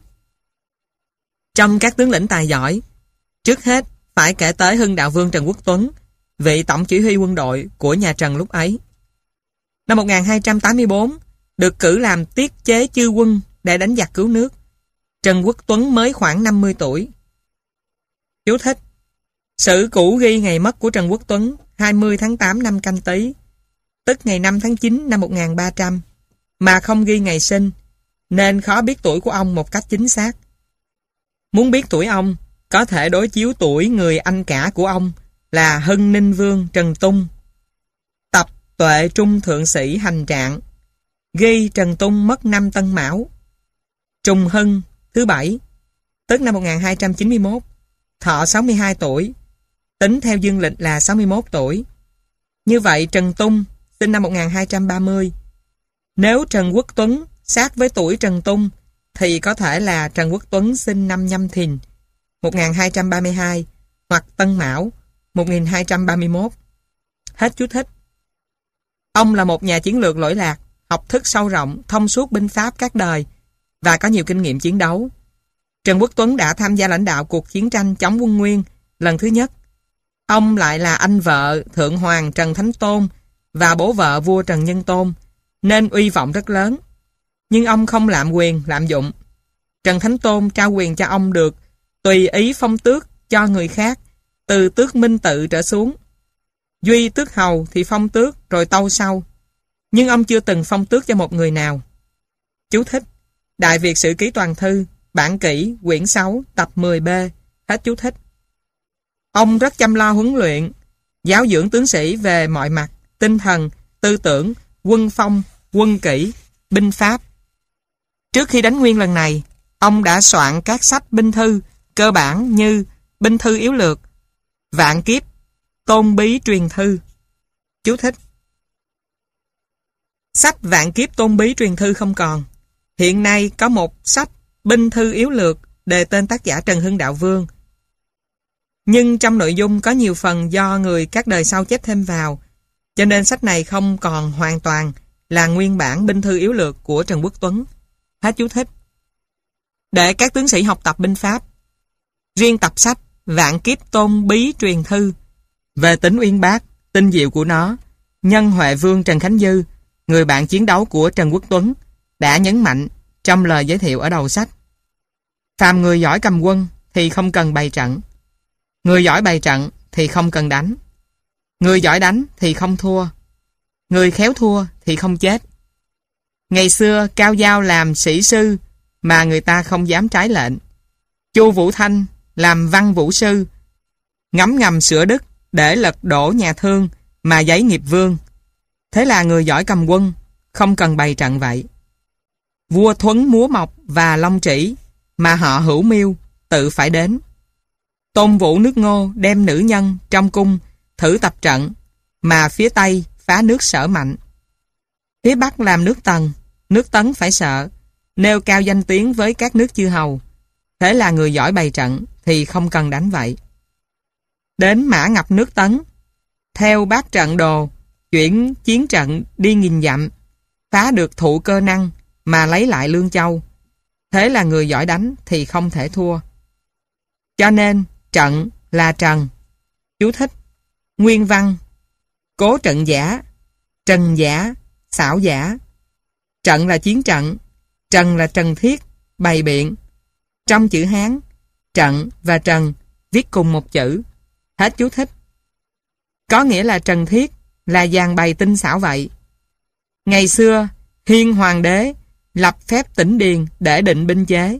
Trong các tướng lĩnh tài giỏi, trước hết phải kể tới Hưng Đạo Vương Trần Quốc Tuấn, vị tổng chỉ huy quân đội của nhà Trần lúc ấy. Năm một nghìn hai trăm tám mươi tư, được cử làm tiết chế chư quân để đánh giặc cứu nước. Trần Quốc Tuấn mới khoảng năm mươi tuổi. Chú thích: Sử cũ ghi ngày mất của Trần Quốc Tuấn hai mươi tháng tám năm Canh Tý, tức ngày năm tháng chín năm một nghìn ba trăm, mà không ghi ngày sinh, nên khó biết tuổi của ông một cách chính xác. Muốn biết tuổi ông, có thể đối chiếu tuổi người anh cả của ông là Hưng Ninh Vương Trần Tung. Tập Tuệ Trung Thượng Sĩ Hành Trạng ghi Trần Tung mất năm Tân Mão, Trùng Hưng thứ bảy, tức năm một nghìn hai trăm chín mươi mốt, thọ sáu mươi hai tuổi, tính theo dương lịch là sáu mươi mốt tuổi. Như vậy Trần Tung sinh năm một nghìn hai trăm ba mươi. Nếu Trần Quốc Tuấn sát với tuổi Trần Tung thì có thể là Trần Quốc Tuấn sinh năm Nhâm Thìn một nghìn hai trăm ba mươi hai hoặc Tân Mão một nghìn hai trăm ba mươi mốt. Hết chú thích. Ông là một nhà chiến lược lỗi lạc, học thức sâu rộng, thông suốt binh pháp các đời và có nhiều kinh nghiệm chiến đấu. Trần Quốc Tuấn đã tham gia lãnh đạo cuộc chiến tranh chống quân Nguyên lần thứ nhất. Ông lại là anh vợ Thượng Hoàng Trần Thánh Tôn và bố vợ vua Trần Nhân Tôn, nên uy vọng rất lớn. Nhưng ông không lạm quyền, lạm dụng. Trần Thánh Tôn trao quyền cho ông được tùy ý phong tước cho người khác, từ tước minh tự trở xuống. Duy tước hầu thì phong tước rồi tâu sau. Nhưng ông chưa từng phong tước cho một người nào. Chú thích: Đại Việt Sử Ký Toàn Thư, bản kỷ, quyển sáu, tập mười B. Hết chú thích. Ông rất chăm lo huấn luyện, giáo dưỡng tướng sĩ về mọi mặt, tinh thần, tư tưởng, quân phong, quân kỷ, binh pháp. Trước khi đánh Nguyên lần này, ông đã soạn các sách binh thư cơ bản như Binh thư yếu lược, Vạn kiếp, Tôn bí truyền thư. Chú thích: Sách Vạn kiếp Tôn bí truyền thư không còn. Hiện nay có một sách Binh thư yếu lược đề tên tác giả Trần Hưng Đạo Vương. Nhưng trong nội dung có nhiều phần do người các đời sau chép thêm vào, cho nên sách này không còn hoàn toàn là nguyên bản binh thư yếu lược của Trần Quốc Tuấn. Hết chú thích. Để các tướng sĩ học tập binh pháp, riêng tập sách Vạn Kiếp Tôn Bí Truyền Thư về tính uyên bác, tinh diệu của nó, nhân Huệ Vương Trần Khánh Dư, người bạn chiến đấu của Trần Quốc Tuấn, đã nhấn mạnh trong lời giới thiệu ở đầu sách. Phàm người giỏi cầm quân thì không cần bày trận, người giỏi bày trận thì không cần đánh, người giỏi đánh thì không thua, người khéo thua thì không chết. Ngày xưa Cao Dao làm sĩ sư mà người ta không dám trái lệnh. Chu Vũ Thanh làm văn vũ sư, ngấm ngầm sửa đức để lật đổ nhà Thương mà giấy nghiệp vương. Thế là người giỏi cầm quân không cần bày trận vậy. Vua Thuấn múa mộc và long trĩ mà họ Hữu Miêu tự phải đến. Tôn Vũ nước Ngô đem nữ nhân trong cung thử tập trận mà phía Tây phá nước Sở mạnh. Phía Bắc làm nước Tần, nước Tấn phải sợ, nêu cao danh tiếng với các nước chư hầu. Thế là người giỏi bày trận thì không cần đánh vậy. Đến Mã Ngập nước Tấn, theo bát trận đồ, chuyển chiến trận đi nghìn dặm, phá được Thụ Cơ Năng mà lấy lại Lương Châu. Thế là người giỏi đánh thì không thể thua. Cho nên trận là trần. Chú thích. Nguyên văn: Cố trận giả, trần giả, xảo giả. Trận là chiến trận, trần là trần thiết, bày biện. Trong chữ Hán, trận và trần viết cùng một chữ. Hết chú thích. Có nghĩa là trần thiết, là dàn bày tinh xảo vậy. Ngày xưa, Hiên Hoàng đế lập phép tĩnh điền để định binh chế.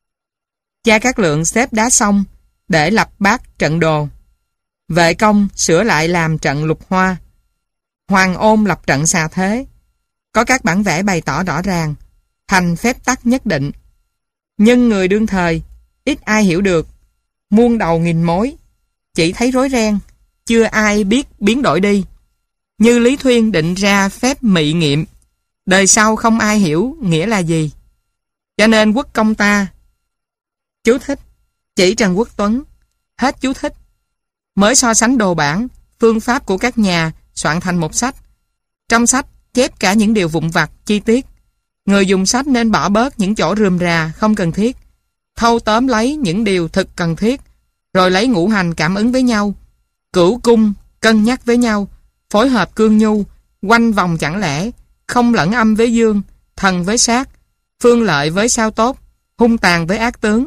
Cha Cát Lượng xếp đá sông để lập bát trận đồ. Vệ Công sửa lại làm trận lục hoa. Hoàng Ôn lập trận xà thế. Có các bản vẽ bày tỏ rõ ràng, thành phép tắc nhất định. Nhưng người đương thời ít ai hiểu được. Muôn đầu nghìn mối, chỉ thấy rối ren, chưa ai biết biến đổi đi. Như Lý Thuyên định ra phép mị nghiệm, đời sau không ai hiểu nghĩa là gì. Cho nên quốc công ta, chú thích, chỉ Trần Quốc Tuấn, hết chú thích, mới so sánh đồ bản, phương pháp của các nhà soạn thành một sách. Trong sách chép cả những điều vụn vặt, chi tiết. Người dùng sách nên bỏ bớt những chỗ rườm rà, không cần thiết, thâu tóm lấy những điều thực cần thiết, rồi lấy ngũ hành cảm ứng với nhau, cửu cung cân nhắc với nhau, phối hợp cương nhu, quanh vòng chẳng lẽ, không lẫn âm với dương, thần với sát, phương lợi với sao tốt, hung tàn với ác tướng.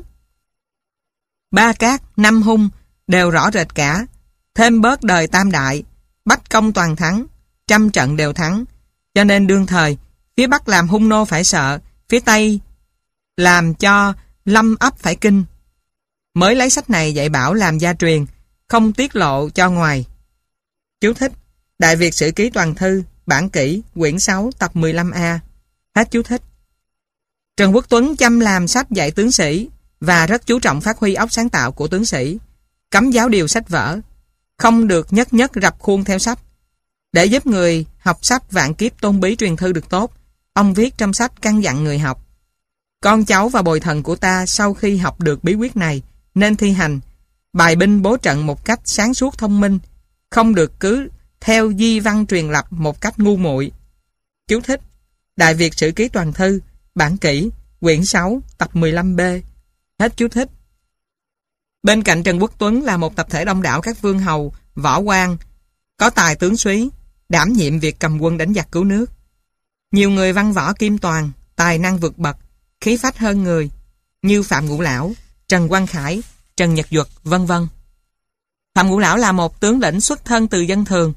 Ba cát, năm hung đều rõ rệt cả, thêm bớt đời tam đại, bách công toàn thắng, trăm trận đều thắng. Cho nên đương thời, phía Bắc làm hung nô phải sợ, phía Tây làm cho lâm ấp phải kinh. Mới lấy sách này dạy bảo làm gia truyền, không tiết lộ cho ngoài. Chú thích. Đại Việt Sử Ký Toàn Thư, bản kỷ, quyển sáu, tập mười lăm A. Hết chú thích. Trần Quốc Tuấn chăm làm sách dạy tướng sĩ và rất chú trọng phát huy óc sáng tạo của tướng sĩ, cấm giáo điều sách vở, không được nhất nhất rập khuôn theo sách. Để giúp người học sách Vạn Kiếp Tôn Bí Truyền Thư được tốt, ông viết trong sách căn dặn người học: con cháu và bồi thần của ta sau khi học được bí quyết này nên thi hành, bài binh bố trận một cách sáng suốt thông minh, không được cứ theo di văn truyền lập một cách ngu muội. Chú thích. Đại Việt Sử Ký Toàn Thư, bản kỷ, quyển sáu, tập mười lăm B. Hết chú thích. Bên cạnh Trần Quốc Tuấn là một tập thể đông đảo các vương hầu, võ quan, có tài tướng súy, đảm nhiệm việc cầm quân đánh giặc cứu nước. Nhiều người văn võ kim toàn, tài năng vượt bậc, khí phách hơn người, như Phạm Ngũ Lão, Trần Quang Khải, Trần Nhật Duật, vân vân. Phạm Ngũ Lão là một tướng lĩnh xuất thân từ dân thường,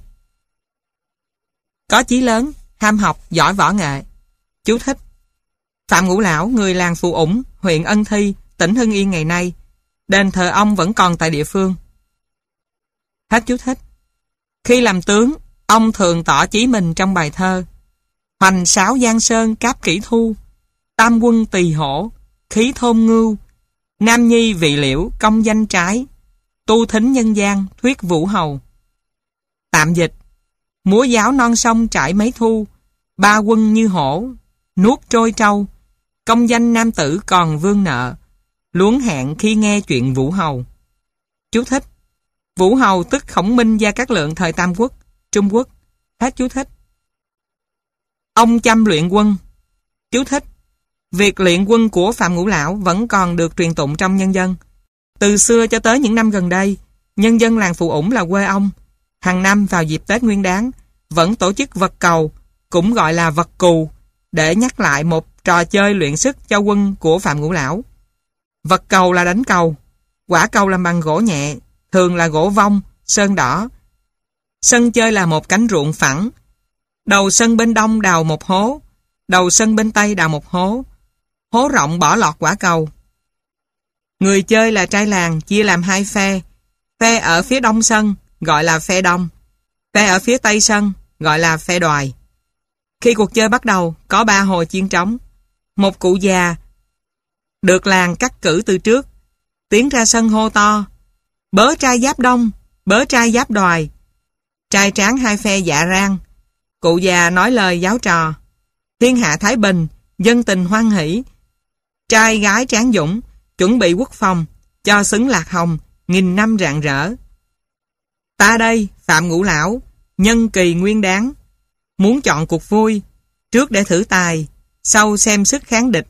có chí lớn, ham học, giỏi võ nghệ. Chú thích. Phạm Ngũ Lão, người làng Phù Ủng, huyện Ân Thi, tỉnh Hưng Yên ngày nay. Đền thờ ông vẫn còn tại địa phương. Hết chú thích. Khi làm tướng, ông thường tỏ chí mình trong bài thơ: hoành sáo giang sơn cáp kỷ thu, tam quân tỳ hổ, khí thôn ngưu, nam nhi vị liễu công danh trái, tu thính nhân gian thuyết vũ hầu. Tạm dịch: múa giáo non sông trải mấy thu, ba quân như hổ, nuốt trôi trâu, công danh nam tử còn vương nợ, luống hẹn khi nghe chuyện vũ hầu. Chú thích. Vũ Hầu tức Khổng Minh Gia Cát Lượng thời Tam Quốc, Trung Quốc. Hết chú thích. Ông chăm luyện quân. Chú thích. Việc luyện quân của Phạm Ngũ Lão vẫn còn được truyền tụng trong nhân dân. Từ xưa cho tới những năm gần đây, nhân dân làng Phù Ủng là quê ông, hàng năm vào dịp Tết Nguyên Đán vẫn tổ chức vật cầu, cũng gọi là vật cù, để nhắc lại một trò chơi luyện sức cho quân của Phạm Ngũ Lão. Vật cầu là đánh cầu, quả cầu làm bằng gỗ nhẹ, thường là gỗ vong, sơn đỏ. Sân chơi là một cánh ruộng phẳng. Đầu sân bên đông đào một hố, đầu sân bên tây đào một hố. Hố rộng bỏ lọt quả cầu. Người chơi là trai làng chia làm hai phe. Phe ở phía đông sân gọi là phe đông. Phe ở phía tây sân gọi là phe đoài. Khi cuộc chơi bắt đầu có ba hồi chiên trống. Một cụ già được làng cắt cử từ trước tiến ra sân hô to: bớ trai giáp đông, bớ trai giáp đoài. Trai tráng hai phe dạ rang. Cụ già nói lời giáo trò: thiên hạ thái bình, dân tình hoan hỷ. Trai gái tráng dũng, chuẩn bị quốc phòng, cho xứng lạc hồng, nghìn năm rạng rỡ. Ta đây, Phạm Ngũ Lão, nhân kỳ nguyên đáng, muốn chọn cuộc vui, trước để thử tài, sau xem sức kháng địch.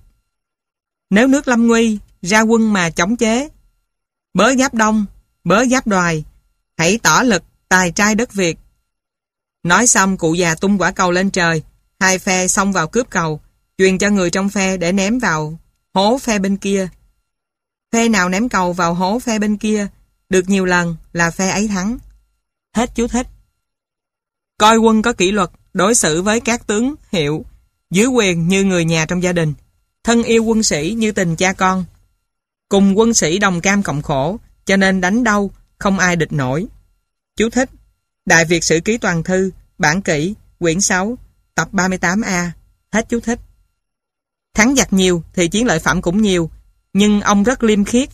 Nếu nước lâm nguy, ra quân mà chống chế. Bớ giáp đông, bớ giáp đoài, hãy tỏ lực tài trai đất Việt. Nói xong cụ già tung quả cầu lên trời, hai phe xông vào cướp cầu, truyền cho người trong phe để ném vào hố phe bên kia. Phe nào ném cầu vào hố phe bên kia được nhiều lần là phe ấy thắng. Hết chú thích. Coi quân có kỷ luật, đối xử với các tướng hiệu dưới quyền như người nhà trong gia đình, thân yêu quân sĩ như tình cha con. Cùng quân sĩ đồng cam cộng khổ, cho nên đánh đâu không ai địch nổi. Chú thích. Đại Việt Sử Ký Toàn Thư, bản kỷ, quyển sáu, tập ba mươi tám A. Hết chú thích. Thắng giặc nhiều thì chiến lợi phẩm cũng nhiều, nhưng ông rất liêm khiết.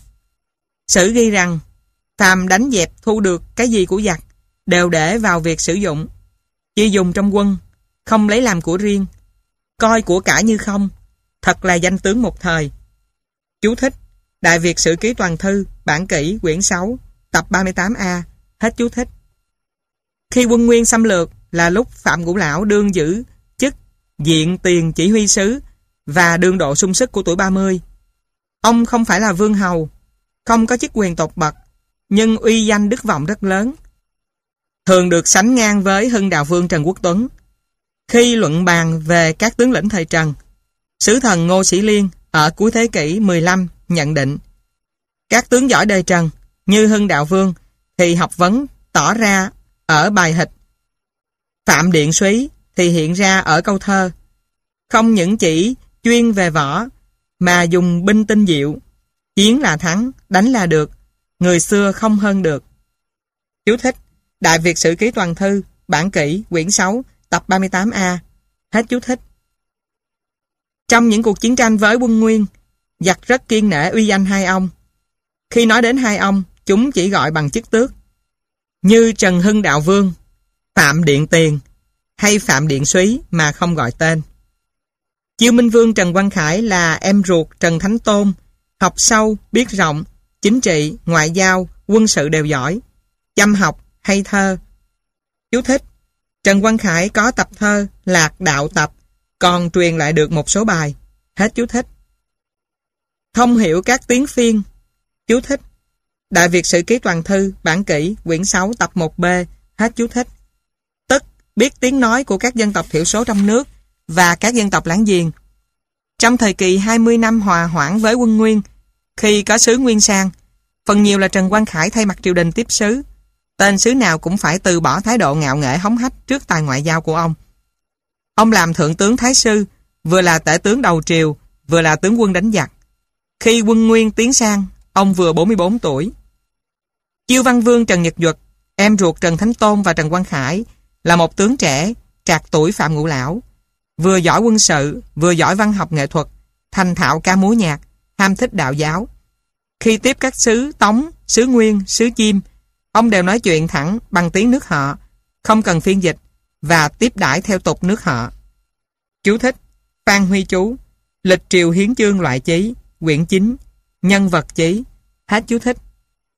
Sử ghi rằng, phàm đánh dẹp thu được cái gì của giặc, đều để vào việc sử dụng, chỉ dùng trong quân, không lấy làm của riêng, coi của cải như không, thật là danh tướng một thời. Chú thích. Đại Việt Sử Ký Toàn Thư, bản kỷ, quyển sáu, tập ba mươi tám A. Hết chú thích. Khi quân Nguyên xâm lược là lúc Phạm Ngũ Lão đương giữ chức diện tiền chỉ huy sứ và đương độ sung sức của tuổi ba mươi. Ông không phải là vương hầu, không có chức quyền tột bậc, nhưng uy danh đức vọng rất lớn, thường được sánh ngang với Hưng Đạo Vương Trần Quốc Tuấn. Khi luận bàn về các tướng lĩnh thời Trần, sứ thần Ngô Sĩ Liên ở cuối thế kỷ mười lăm nhận định, các tướng giỏi đời Trần như Hưng Đạo Vương thì học vấn tỏ ra ở bài hịch, Phạm Điện Súy thì hiện ra ở câu thơ, không những chỉ chuyên về võ mà dùng binh tinh diệu, chiến là thắng, đánh là được, người xưa không hơn được. Chú thích. Đại Việt Sử Ký Toàn Thư, bản kỷ, quyển sáu, tập ba mươi tám A. Hết chú thích. Trong những cuộc chiến tranh với quân Nguyên, giặc rất kiêng nể uy danh hai ông. Khi nói đến hai ông, chúng chỉ gọi bằng chức tước, như Trần Hưng Đạo Vương, Phạm Điện Tiền hay Phạm Điện Súy mà không gọi tên. Chiêu Minh Vương Trần Quang Khải là em ruột Trần Thánh Tôn, học sâu, biết rộng, chính trị, ngoại giao, quân sự đều giỏi, chăm học, hay thơ. Chú thích. Trần Quang Khải có tập thơ Lạc Đạo Tập, còn truyền lại được một số bài. Hết chú thích. Thông hiểu các tiếng phiên. Chú thích. Đại Việt Sử Ký Toàn Thư, bản kỷ, quyển sáu, tập một B. Hết chú thích. Tức biết tiếng nói của các dân tộc thiểu số trong nước và các dân tộc láng giềng. Trong thời kỳ hai mươi năm hòa hoãn với quân Nguyên, khi có sứ Nguyên sang, phần nhiều là Trần Quang Khải thay mặt triều đình tiếp sứ. Tên sứ nào cũng phải từ bỏ thái độ ngạo nghễ hống hách trước tài ngoại giao của ông. Ông làm thượng tướng thái sư, vừa là tể tướng đầu triều, vừa là tướng quân đánh giặc. Khi quân Nguyên tiến sang, ông vừa bốn mươi bốn tuổi. Chiêu Văn Vương Trần Nhật Duật, em ruột Trần Thánh Tôn và Trần Quang Khải, là một tướng trẻ, trạc tuổi Phạm Ngũ Lão, vừa giỏi quân sự, vừa giỏi văn học nghệ thuật, thành thạo ca múa nhạc, ham thích đạo giáo. Khi tiếp các sứ Tống, sứ Nguyên, sứ Chiêm, ông đều nói chuyện thẳng bằng tiếng nước họ, không cần phiên dịch, và tiếp đãi theo tục nước họ. Chú thích. Phan Huy Chú, Lịch Triều Hiến Chương loại chí, quyển chín, Nhân vật chí. Hết chú thích.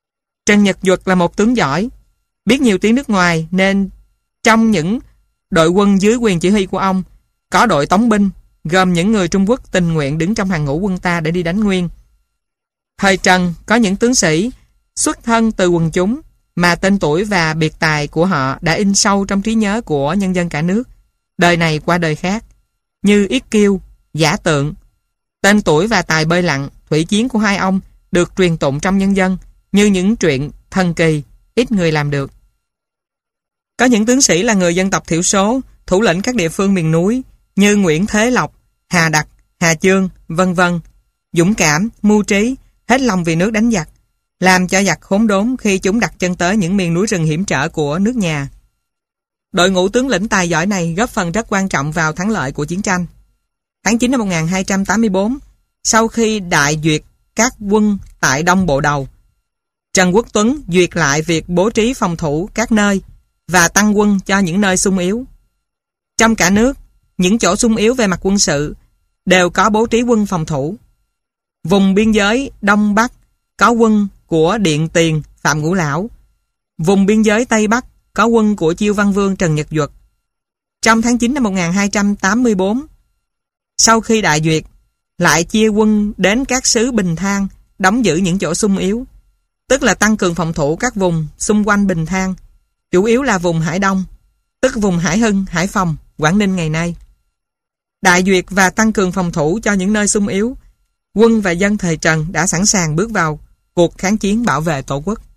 Trần Nhật Duật là một tướng giỏi, biết nhiều tiếng nước ngoài nên trong những đội quân dưới quyền chỉ huy của ông có đội tống binh gồm những người Trung Quốc tình nguyện đứng trong hàng ngũ quân ta để đi đánh Nguyên. Thời Trần có những tướng sĩ xuất thân từ quần chúng mà tên tuổi và biệt tài của họ đã in sâu trong trí nhớ của nhân dân cả nước, đời này qua đời khác, như Yết Kiêu, Giả Tượng. Tên tuổi và tài bơi lặn, thủy chiến của hai ông được truyền tụng trong nhân dân như những chuyện thần kỳ, ít người làm được. Có những tướng sĩ là người dân tộc thiểu số, thủ lĩnh các địa phương miền núi như Nguyễn Thế Lộc, Hà Đặc, Hà Chương, vân vân, dũng cảm, mưu trí, hết lòng vì nước đánh giặc, làm cho giặc khốn đốn khi chúng đặt chân tới những miền núi rừng hiểm trở của nước nhà. Đội ngũ tướng lĩnh tài giỏi này góp phần rất quan trọng vào thắng lợi của chiến tranh. Tháng chín năm một nghìn hai trăm tám mươi tư, sau khi đại duyệt các quân tại Đông Bộ Đầu, Trần Quốc Tuấn duyệt lại việc bố trí phòng thủ các nơi và tăng quân cho những nơi xung yếu. Trong cả nước, những chỗ xung yếu về mặt quân sự đều có bố trí quân phòng thủ. Vùng biên giới Đông Bắc có quân của Điện Tiền Phạm Ngũ Lão. Vùng biên giới Tây Bắc có quân của Chiêu Văn Vương Trần Nhật Duật. Trong tháng chín năm một nghìn hai trăm tám mươi tư, sau khi đại duyệt, lại chia quân đến các xứ Bình Thang đóng giữ những chỗ xung yếu, tức là tăng cường phòng thủ các vùng xung quanh Bình Thang, chủ yếu là vùng Hải Đông, tức vùng Hải Hưng, Hải Phòng, Quảng Ninh ngày nay. Đại duyệt và tăng cường phòng thủ cho những nơi xung yếu, quân và dân thời Trần đã sẵn sàng bước vào cuộc kháng chiến bảo vệ Tổ quốc.